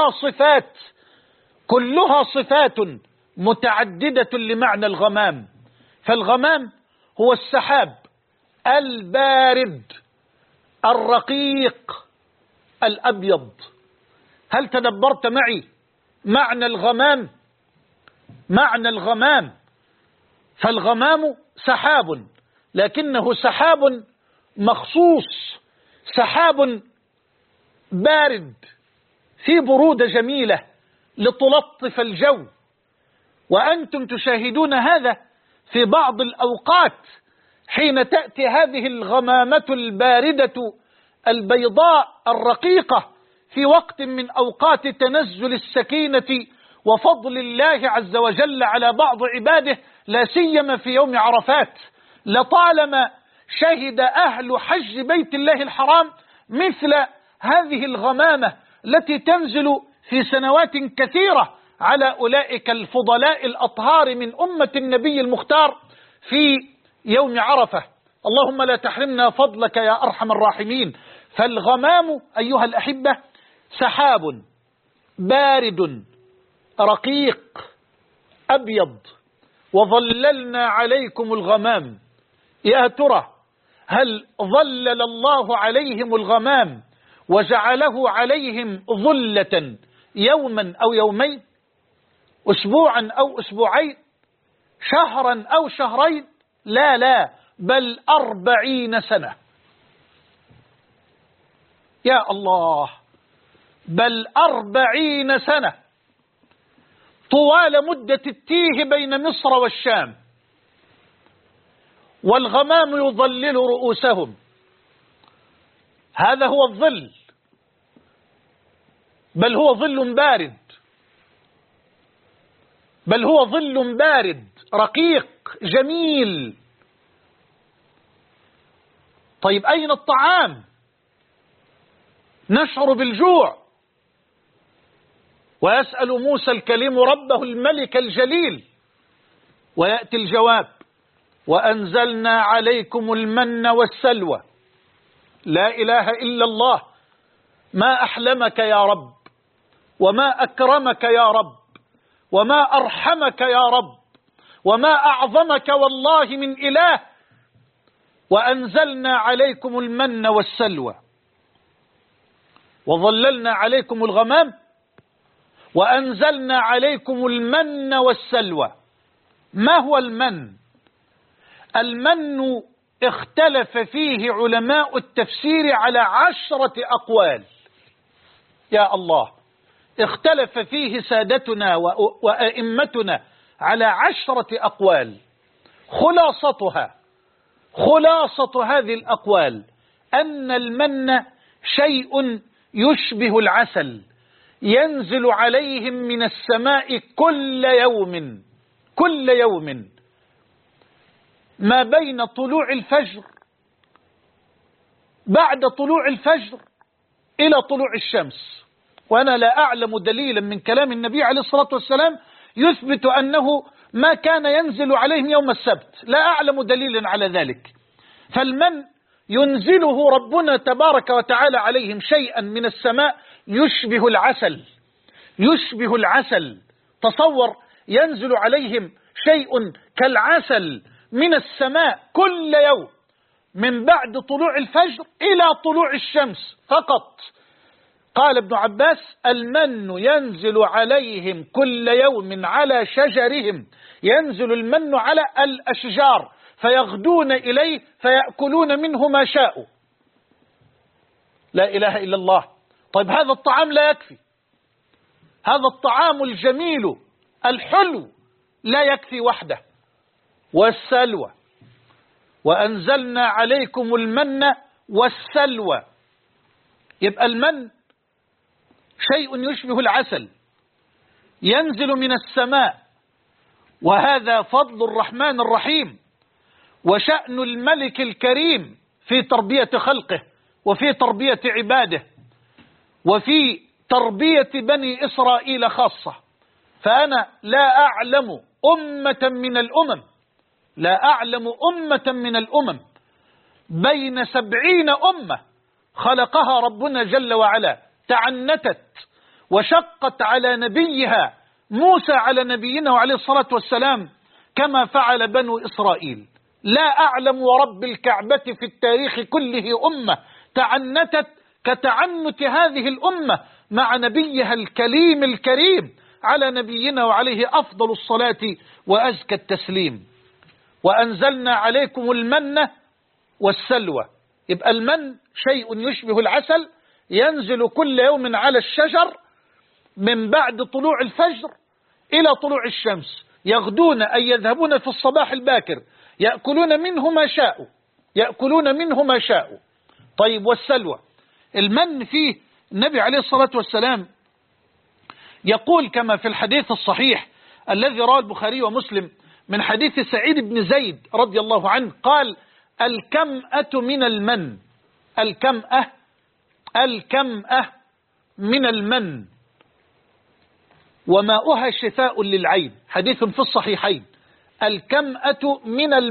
كلها صفات متعددة لمعنى الغمام. فالغمام هو السحاب البارد الرقيق الأبيض. هل تدبرت معي معنى الغمام؟ معنى الغمام، فالغمام سحاب، لكنه سحاب مخصوص، سحاب بارد في برودة جميلة لتلطف الجو. وأنتم تشاهدون هذا في بعض الأوقات حين تأتي هذه الغمامة الباردة البيضاء الرقيقة في وقت من أوقات تنزل السكينة وفضل الله عز وجل على بعض عباده، لا سيما في يوم عرفات. لطالما شهد أهل حج بيت الله الحرام مثل هذه الغمامة التي تنزل في سنوات كثيرة على أولئك الفضلاء الأطهار من أمة النبي المختار في يوم عرفة. اللهم لا تحرمنا فضلك يا أرحم الراحمين. فالغمام أيها الأحبة سحاب بارد رقيق أبيض. وظللنا عليكم الغمام. يا ترى هل ظلل الله عليهم الغمام وجعله عليهم ظلة يوما أو يومين، أسبوعا أو أسبوعين، شهرا أو شهرين؟ لا، بل 40 سنة. يا الله، بل 40 سنة طوال مدة التيه بين مصر والشام، والغمام يظلل رؤوسهم. هذا هو الظل، بل هو ظل بارد، بل هو ظل بارد رقيق جميل. طيب أين الطعام؟ نشعر بالجوع. ويسأل موسى الكليم ربه الملك الجليل، ويأتي الجواب: وأنزلنا عليكم المن والسلوى. لا إله إلا الله، ما أحلمك يا رب، وما أكرمك يا رب، وما أرحمك يا رب، وما أعظمك والله من إله. وأنزلنا عليكم المن والسلوى، وظللنا عليكم الغمام، وأنزلنا عليكم المن والسلوى. ما هو المن؟ المن اختلف فيه علماء التفسير على 10 أقوال. يا الله، اختلف فيه سادتنا وأئمتنا على 10 أقوال. خلاصة هذه الأقوال أن المن شيء يشبه العسل ينزل عليهم من السماء كل يوم ما بين طلوع الفجر، بعد طلوع الفجر إلى طلوع الشمس. وأنا لا أعلم دليلا من كلام النبي عليه الصلاة والسلام يثبت أنه ما كان ينزل عليهم يوم السبت، لا أعلم دليلا على ذلك. فالمن ينزله ربنا تبارك وتعالى عليهم شيئا من السماء يشبه العسل. تصور ينزل عليهم شيء كالعسل من السماء كل يوم من بعد طلوع الفجر إلى طلوع الشمس فقط. قال ابن عباس: المن ينزل عليهم كل يوم على شجرهم، ينزل المن على الأشجار فيغدون إليه فيأكلون منه ما شاءوا. لا إله إلا الله. طيب هذا الطعام لا يكفي، هذا الطعام الجميل الحلو لا يكفي وحده. والسلوى: وأنزلنا عليكم المن والسلوى. يبقى المن شيء يشبه العسل ينزل من السماء، وهذا فضل الرحمن الرحيم وشأن الملك الكريم في تربية خلقه وفي تربية عباده وفي تربية بني إسرائيل خاصة. فأنا لا أعلم أمة من الأمم بين 70 أمة خلقها ربنا جل وعلا تعنتت وشقت على نبيها موسى على نبينا وعليه الصلاة والسلام كما فعل بنو إسرائيل. لا أعلم ورب الكعبة في التاريخ كله أمة تعنتت كتعنت هذه الأمة مع نبيها الكريم على نبينا وعليه أفضل الصلاة وأزكى التسليم. وأنزلنا عليكم المن والسلوى. يبقى المن شيء يشبه العسل ينزل كل يوم على الشجر من بعد طلوع الفجر إلى طلوع الشمس، يغدون أي يذهبون في الصباح الباكر يأكلون منه ما شاءوا. طيب والسلوى، المن فيه النبي عليه الصلاة والسلام يقول كما في الحديث الصحيح الذي رواه البخاري ومسلم من حديث سعيد بن زيد رضي الله عنه قال: الكمأة من المن، الكمأة من المن وماؤها شفاء للعين. حديث في الصحيحين. الكمأة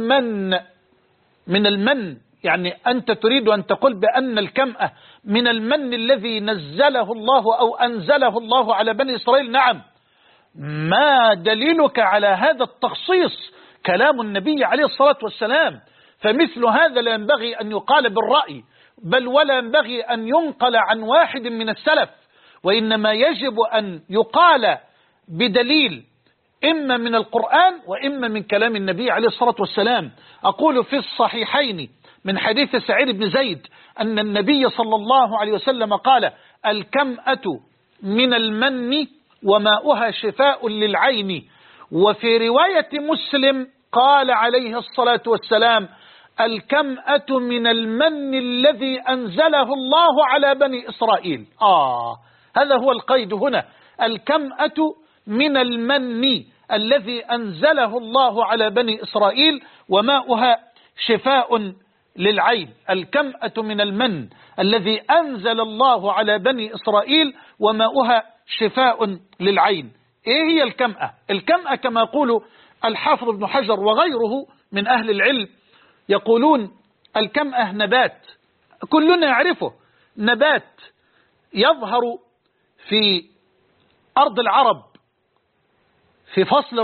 من المن يعني أنت تريد أن تقول بأن الكمأة من المن الذي نزله الله أو أنزله الله على بني إسرائيل. نعم. ما دليلك على هذا التخصيص؟ كلام النبي عليه الصلاة والسلام. فمثل هذا لا ينبغي أن يقال بالرأي، بل ولا ينبغي أن ينقل عن واحد من السلف، وإنما يجب أن يقال بدليل إما من القرآن وإما من كلام النبي عليه الصلاة والسلام. أقول في الصحيحين من حديث سعيد بن زيد أن النبي صلى الله عليه وسلم قال: الكمأة من المن وماؤها شفاء للعين. وفي رواية مسلم قال عليه الصلاة والسلام: الكمأة من المن الذي أنزله الله على بني إسرائيل. هذا هو القيد هنا، الكمأة من المن الذي أنزله الله على بني إسرائيل وماؤها شفاء للعين. الكمأة من المن الذي أنزل الله على بني إسرائيل وماؤها شفاء للعين. إيه هي الكمأة؟ الكمأة كما يقول الحافظ ابن حجر وغيره من أهل العلم يقولون الكمأة نبات كلنا يعرفه، نبات يظهر في أرض العرب في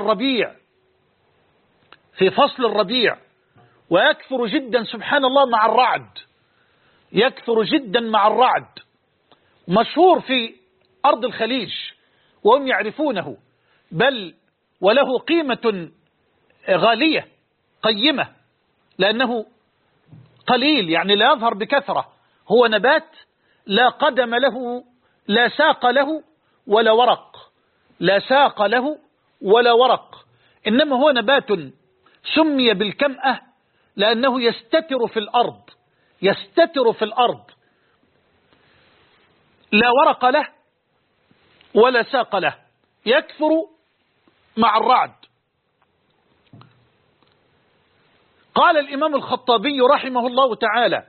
فصل الربيع ويكثر جدا سبحان الله مع الرعد، يكثر جدا مع الرعد، مشهور في أرض الخليج وهم يعرفونه، بل وله قيمة غالية قيمة لأنه قليل يعني لا يظهر بكثرة. هو نبات لا قدم له لا ساق له ولا ورق، لا ساق له ولا ورق، إنما هو نبات سمي بالكمأة لأنه يستتر في الأرض، لا ورق له ولا ساق له، يكثر مع الرعد. قال الإمام الخطابي رحمه الله تعالى: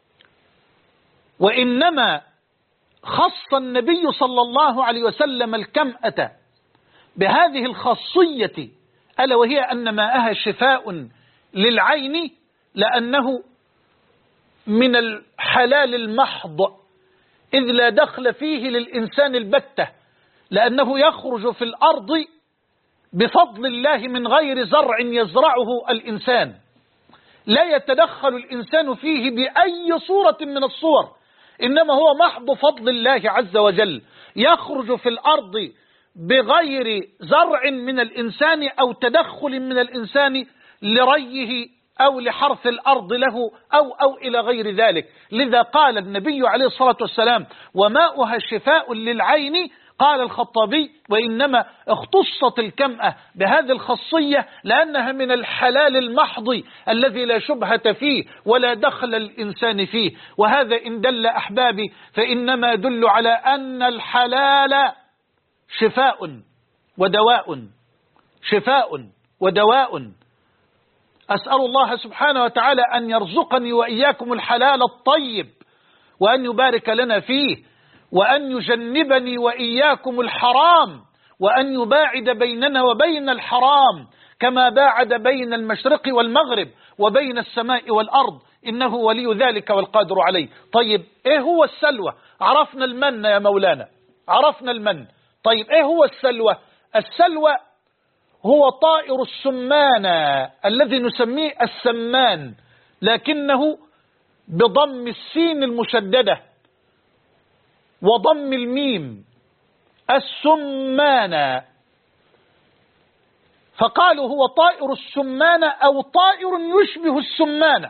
وإنما خص النبي صلى الله عليه وسلم الكمأة بهذه الخاصية ألا وهي أن ماءها شفاء للعين، لأنه من الحلال المحض إذ لا دخل فيه للإنسان البتة، لأنه يخرج في الأرض بفضل الله من غير زرع يزرعه الإنسان، لا يتدخل الإنسان فيه بأي صورة من الصور، إنما هو محض فضل الله عز وجل، يخرج في الأرض بغير زرع من الإنسان أو تدخل من الإنسان لريه أو لحرث الأرض له أو إلى غير ذلك. لذا قال النبي عليه الصلاة والسلام: وماؤها شفاء للعين. قال الخطابي: وإنما اختصت الكمأة بهذه الخاصية لأنها من الحلال المحض الذي لا شبهة فيه ولا دخل الإنسان فيه. وهذا إن دل أحبابي فإنما يدل على أن الحلال شفاء ودواء، شفاء ودواء. أسأل الله سبحانه وتعالى أن يرزقني وإياكم الحلال الطيب، وأن يبارك لنا فيه، وأن يجنبني وإياكم الحرام، وأن يباعد بيننا وبين الحرام كما باعد بين المشرق والمغرب وبين السماء والأرض، إنه ولي ذلك والقادر عليه. طيب إيه هو السلوى؟ عرفنا المن يا مولانا، عرفنا المن. طيب إيه هو السلوى؟ السلوى هو طائر السمانة الذي نسميه السمان، لكنه بضم السين المشددة وضم الميم، السمانة. فقالوا هو طائر السمانة أو طائر يشبه السمانة،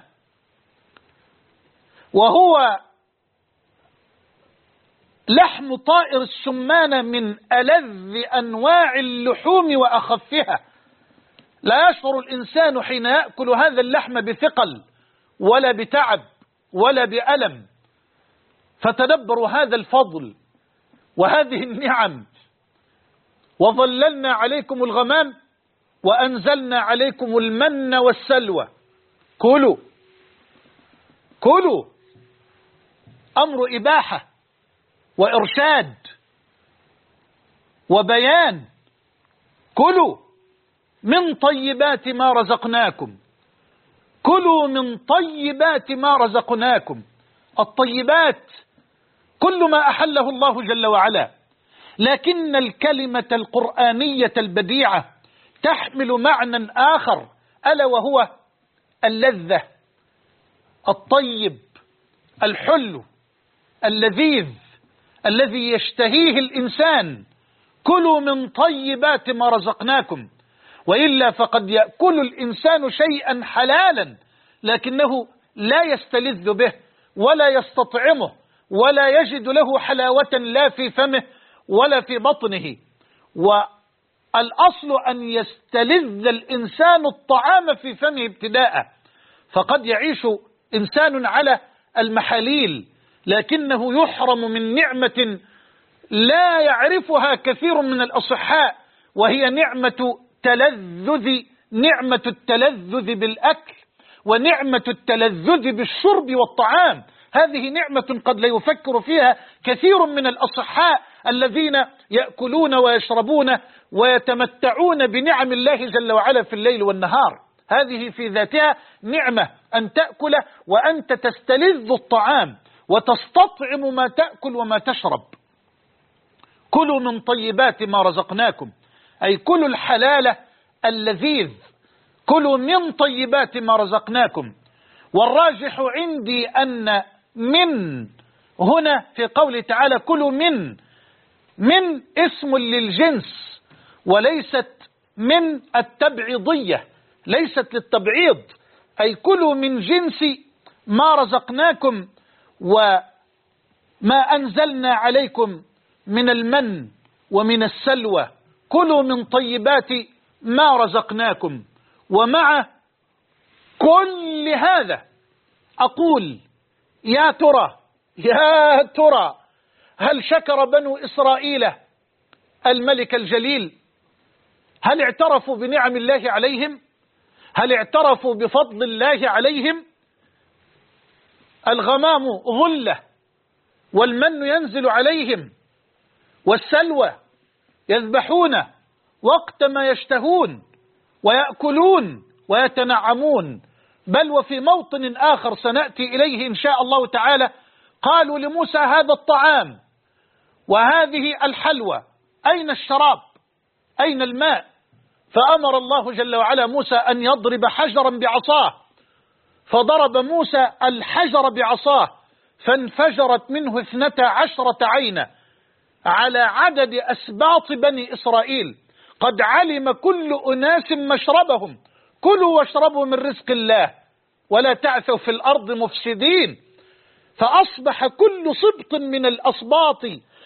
وهو لحم طائر السمانة من ألذ أنواع اللحوم وأخفها، لا يشعر الإنسان حين يأكل هذا اللحم بثقل ولا بتعب ولا بألم. فتدبروا هذا الفضل وهذه النعم. وظللنا عليكم الغمام وأنزلنا عليكم المن والسلوى، كلوا كلوا، أمر إباحة وإرشاد وبيان. كلوا من طيبات ما رزقناكم، كلوا من طيبات ما رزقناكم. الطيبات كل ما أحله الله جل وعلا، لكن الكلمة القرآنية البديعة تحمل معنى آخر، ألا وهو اللذة، الطيب، الحلو، اللذيذ الذي يشتهيه الإنسان. كلوا من طيبات ما رزقناكم، وإلا فقد يأكل الإنسان شيئا حلالا لكنه لا يستلذ به ولا يستطعمه ولا يجد له حلاوة لا في فمه ولا في بطنه. والأصل أن يستلذ الإنسان الطعام في فمه ابتداء. فقد يعيش إنسان على المحاليل لكنه يحرم من نعمة لا يعرفها كثير من الأصحاء، وهي نعمة التلذذ بالأكل ونعمة التلذذ بالشرب والطعام. هذه نعمة قد لا يفكر فيها كثير من الأصحاء الذين يأكلون ويشربون ويتمتعون بنعم الله جل وعلا في الليل والنهار. هذه في ذاتها نعمة، أن تأكل وأنت تستلذ الطعام وتستطعم ما تأكل وما تشرب. كلوا من طيبات ما رزقناكم، أي كلوا الحلال اللذيذ، كلوا من طيبات ما رزقناكم. والراجح عندي أن من هنا في قوله تعالى كلوا من اسم للجنس وليست من التبعيضية، ليست للتبعيض، أي كلوا من جنس ما رزقناكم وما أنزلنا عليكم من المن ومن السلوى. كلوا من طيبات ما رزقناكم. ومع كل هذا أقول يا ترى هل شكر بنو إسرائيل الملك الجليل؟ هل اعترفوا بنعم الله عليهم؟ هل اعترفوا بفضل الله عليهم؟ الغمام ظلة والمن ينزل عليهم والسلوى يذبحون وقت ما يشتهون ويأكلون ويتنعمون. بل وفي موطن آخر سنأتي إليه إن شاء الله تعالى قالوا لموسى هذا الطعام وهذه الحلوى أين الشراب؟ أين الماء؟ فأمر الله جل وعلا موسى أن يضرب حجرا بعصاه، فضرب موسى الحجر بعصاه فانفجرت منه 12 عينا على عدد أسباط بني إسرائيل. قد علم كل أناس مشربهم، كلوا واشربوا من رزق الله ولا تعثوا في الأرض مفسدين. فأصبح كل سبط من الأسباط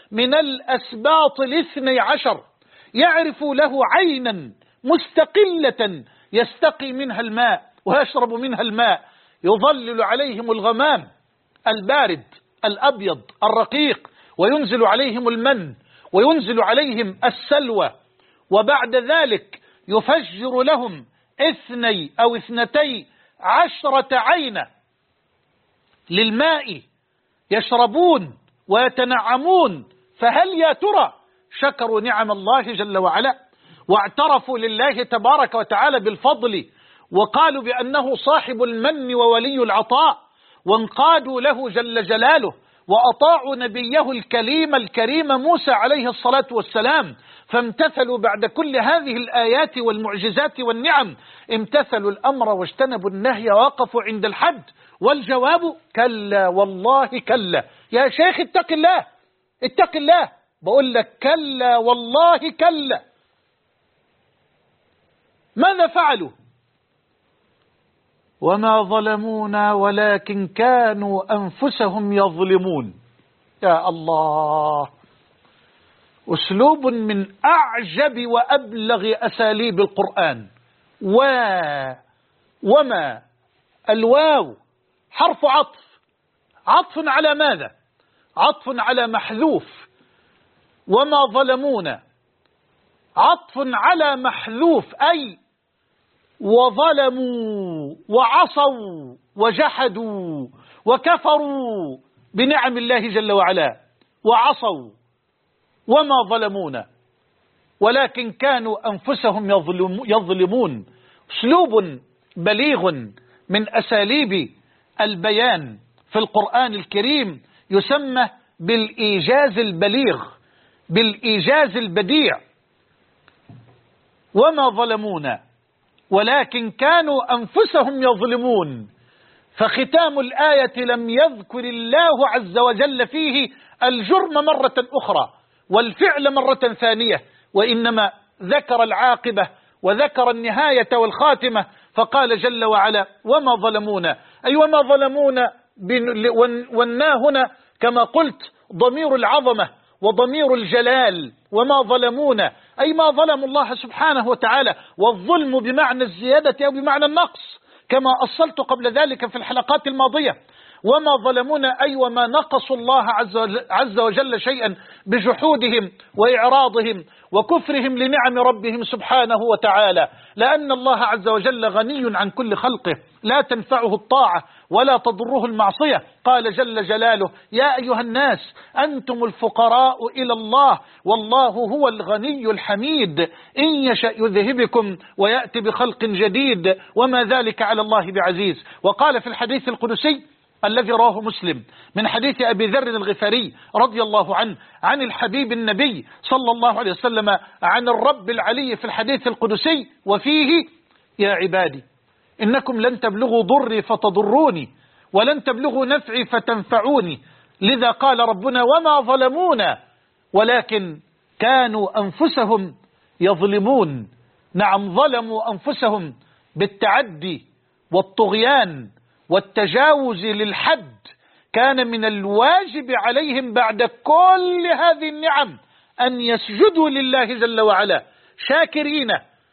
12 يعرف له عينا مستقلة يستقي منها الماء ويشرب منها الماء، يظلل عليهم الغمام البارد الأبيض الرقيق، وينزل عليهم المن وينزل عليهم السلوى، وبعد ذلك يفجر لهم 12 عينا للماء يشربون ويتنعمون. فهل يا ترى شكروا نعم الله جل وعلا واعترفوا لله تبارك وتعالى بالفضل وقالوا بأنه صاحب المن وولي العطاء، وانقادوا له جل جلاله وأطاعوا نبيه الكريم موسى عليه الصلاة والسلام، فامتثلوا بعد كل هذه الآيات والمعجزات والنعم، امتثلوا الأمر واجتنبوا النهي ووقفوا عند الحد؟ والجواب كلا والله كلا. يا شيخ اتق الله اتق الله، بقول لك كلا والله كلا. ماذا فعلوا؟ وما ظلمونا ولكن كانوا أنفسهم يظلمون. يا الله، أسلوب من أعجب وأبلغ أساليب القرآن. وما الواو حرف عطف، عطف على ماذا؟ عطف على محذوف. وما ظلمونا عطف على محذوف، أي وظلموا وعصوا وجحدوا وكفروا بنعم الله جل وعلا وعصوا. وما ظلمونا ولكن كانوا أنفسهم يظلمون. أسلوب بليغ من أساليب البيان في القرآن الكريم يسمى بالإيجاز البليغ، بالإيجاز البديع. وما ظلمونا ولكن كانوا أنفسهم يظلمون. فختام الآية لم يذكر الله عز وجل فيه الجرم مرة أخرى والفعل مرة ثانية، وإنما ذكر العاقبة وذكر النهاية والخاتمة، فقال جل وعلا وما ظلمونا، أي وما ظلمونا. والنا هنا كما قلت ضمير العظمة وضمير الجلال. وما ظلمونا أي ما ظلموا الله سبحانه وتعالى، والظلم بمعنى الزيادة أو بمعنى النقص كما أصلت قبل ذلك في الحلقات الماضية. وما ظلمونا أي وما نقصوا الله عز وجل شيئا بجحودهم وإعراضهم وكفرهم لنعم ربهم سبحانه وتعالى، لأن الله عز وجل غني عن كل خلقه، لا تنفعه الطاعة ولا تضره المعصية. قال جل جلاله يا أيها الناس أنتم الفقراء إلى الله والله هو الغني الحميد، إن يشأ يذهبكم ويأتي بخلق جديد وما ذلك على الله بعزيز. وقال في الحديث القدسي الذي رواه مسلم من حديث أبي ذر الغفاري رضي الله عنه عن الحبيب النبي صلى الله عليه وسلم عن الرب العلي في الحديث القدسي وفيه يا عبادي إنكم لن تبلغوا ضري فتضروني ولن تبلغوا نفعي فتنفعوني، لذا قال ربنا وما ظلمونا ولكن كانوا أنفسهم يظلمون. نعم، ظلموا أنفسهم بالتعدي والطغيان والتجاوز للحد. كان من الواجب عليهم بعد كل هذه النعم أن يسجدوا لله جل وعلا شاكرين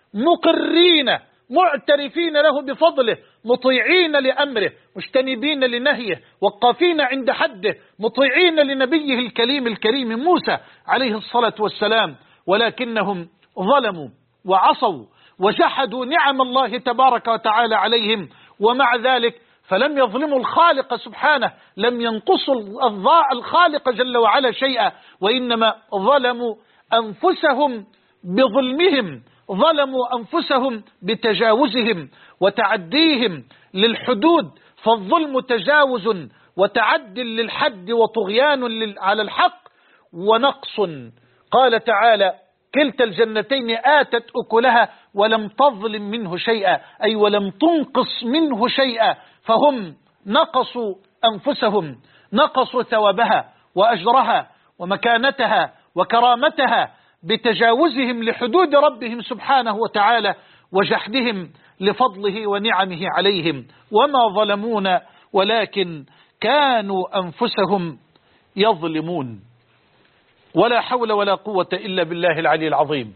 مقرين معترفين له بفضله، مطيعين لأمره مجتنبين لنهيه، وقافين عند حده، مطيعين لنبيه الكريم موسى عليه الصلاة والسلام. ولكنهم ظلموا وعصوا وجحدوا نعم الله تبارك وتعالى عليهم، ومع ذلك فلم يظلموا الخالق سبحانه، لم ينقصوا الخالق جل وعلا شيئا، وإنما ظلموا أنفسهم بظلمهم، ظلموا أنفسهم بتجاوزهم وتعديهم للحدود. فالظلم تجاوز وتعد للحد وطغيان على الحق ونقص. قال تعالى كلتا الجنتين آتت أكلها ولم تظلم منه شيئا، أي ولم تنقص منه شيئا، فهم نقصوا أنفسهم، نقصوا ثوابها وأجرها ومكانتها وكرامتها بتجاوزهم لحدود ربهم سبحانه وتعالى وجحدهم لفضله ونعمه عليهم، وما ظلمونا ولكن كانوا أنفسهم يظلمون. ولا حول ولا قوة إلا بالله العلي العظيم.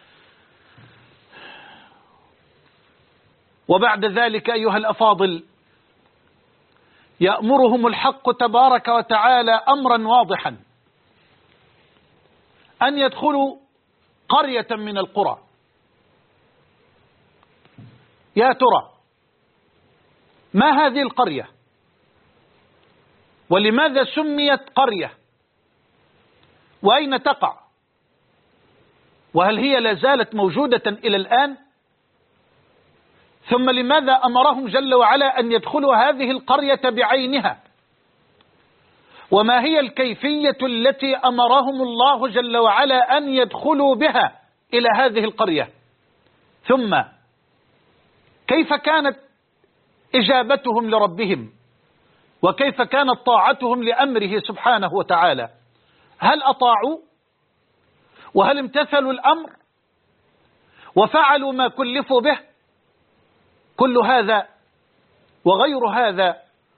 وبعد ذلك أيها الأفاضل، يأمرهم الحق تبارك وتعالى أمرا واضحا أن يدخلوا قرية من القرى. يا ترى ما هذه القرية؟ ولماذا سميت قرية؟ وأين تقع؟ وهل هي لا زالت موجودة إلى الآن؟ ثم لماذا أمرهم جل وعلا أن يدخلوا هذه القرية بعينها؟ وما هي الكيفية التي أمرهم الله جل وعلا أن يدخلوا بها إلى هذه القرية؟ ثم كيف كانت إجابتهم لربهم؟ وكيف كانت طاعتهم لأمره سبحانه وتعالى؟ هل أطاعوا؟ وهل امتثلوا الأمر؟ وفعلوا ما كلفوا به؟ كل هذا وغير هذا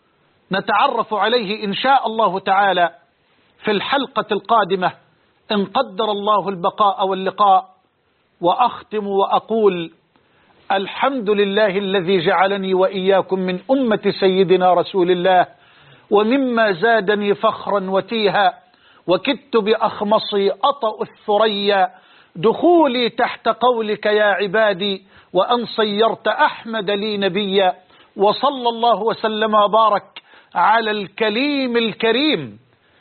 نتعرف عليه إن شاء الله تعالى في الحلقة القادمة إن قدر الله البقاء واللقاء. وأختم وأقول: الحمد لله الذي جعلني وإياكم من أمة سيدنا رسول الله، ومما زادني فخرا وتيها وكدت بأخمصي أطأ الثريا دخولي تحت قولك يا عبادي، وأن صيرت أحمد لي نبيا. وصلى الله وسلم وبارك على الكليم الكريم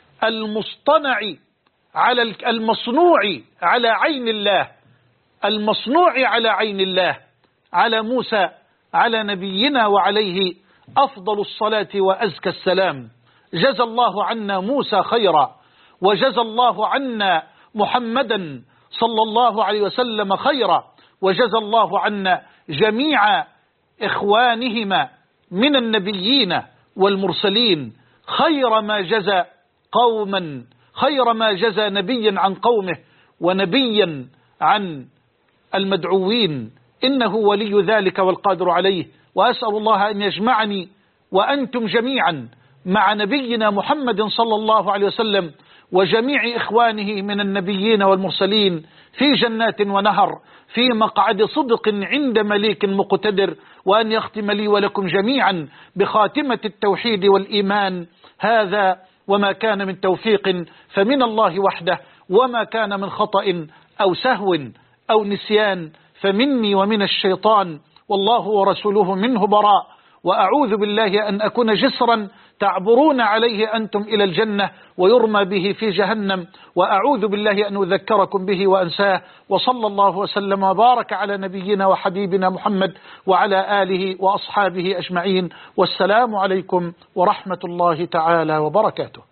المصطنع على المصنوع على عين الله، المصنوع على عين الله، على موسى، على نبينا وعليه أفضل الصلاة وأزكى السلام. جزى الله عنا موسى خيرا، وجزى الله عنا محمدا صلى الله عليه وسلم خيرا، وجزى الله عنا جميع إخوانهما من النبيين والمرسلين خير ما جزى قوما، خير ما جزى نبيا عن قومه ونبيا عن المدعوين، إنه ولي ذلك والقادر عليه. وأسأل الله أن يجمعني وأنتم جميعا مع نبينا محمد صلى الله عليه وسلم وجميع إخوانه من النبيين والمرسلين في جنات ونهر في مقعد صدق عند مليك مقتدر، وأن يختم لي ولكم جميعا بخاتمة التوحيد والإيمان. هذا وما كان من توفيق فمن الله وحده، وما كان من خطأ أو سهو أو نسيان فمني ومن الشيطان، والله ورسوله منه براء. وأعوذ بالله أن أكون جسرا تعبرون عليه أنتم إلى الجنة ويرمى به في جهنم، وأعوذ بالله أن أذكركم به وأنساه. وصلى الله وسلم وبارك على نبينا وحبيبنا محمد وعلى آله وأصحابه أجمعين، والسلام عليكم ورحمة الله تعالى وبركاته.